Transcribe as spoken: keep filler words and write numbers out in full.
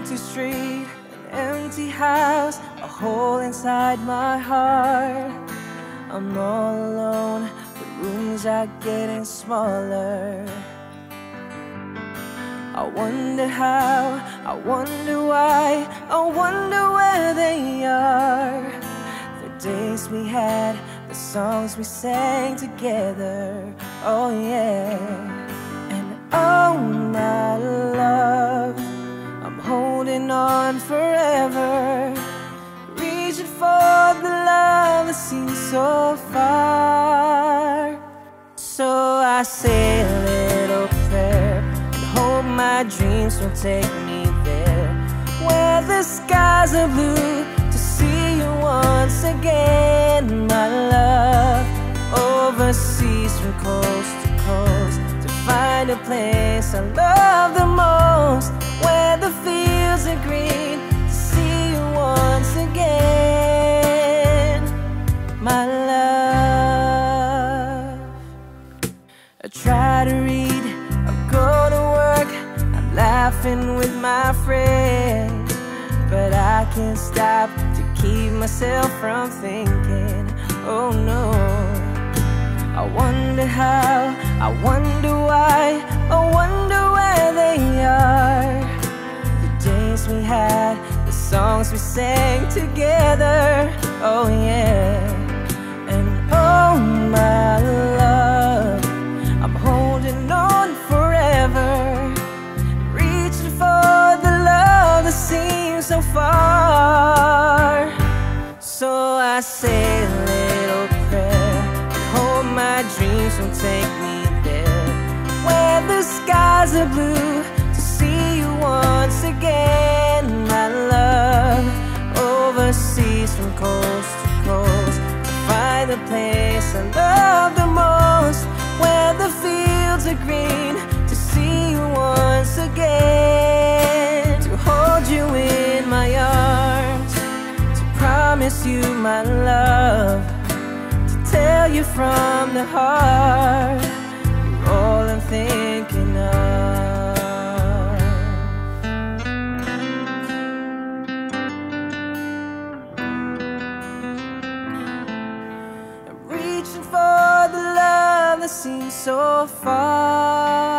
empty street, an empty house, a hole inside my heart. I'm all alone, the rooms are getting smaller. I wonder how, I wonder why, I wonder where they are. The days we had, the songs we sang together, oh yeah. And oh my love, I'm holding on forever, reaching for the love that seems so far. So I say a little prayer, hope my dreams will take me there, where the skies are blue, to see you once again, my love. Overseas from coast to coast, to find a place I love the most, where the fields are green, to see you once again, my love. I try to read, I go to work, I'm laughing with my friends, but I can't stop to keep myself from thinking, oh no. I wonder how, I wonder why, I wonder where they are. The days we had, the songs we sang together, oh yeah. And oh my love, I'm holding on forever, reaching for the love that seems so far. So I say a little prayer, hope my dreams will take me there, where the skies are blue, to see you once again, my love. Overseas from coast to coast, to find the place I love the most, where the fields are green, to see you once again, to hold you in my arms, to promise you my love, to tell you from the heart, you're all I'm thinking of. I'm reaching for the love that seems so far.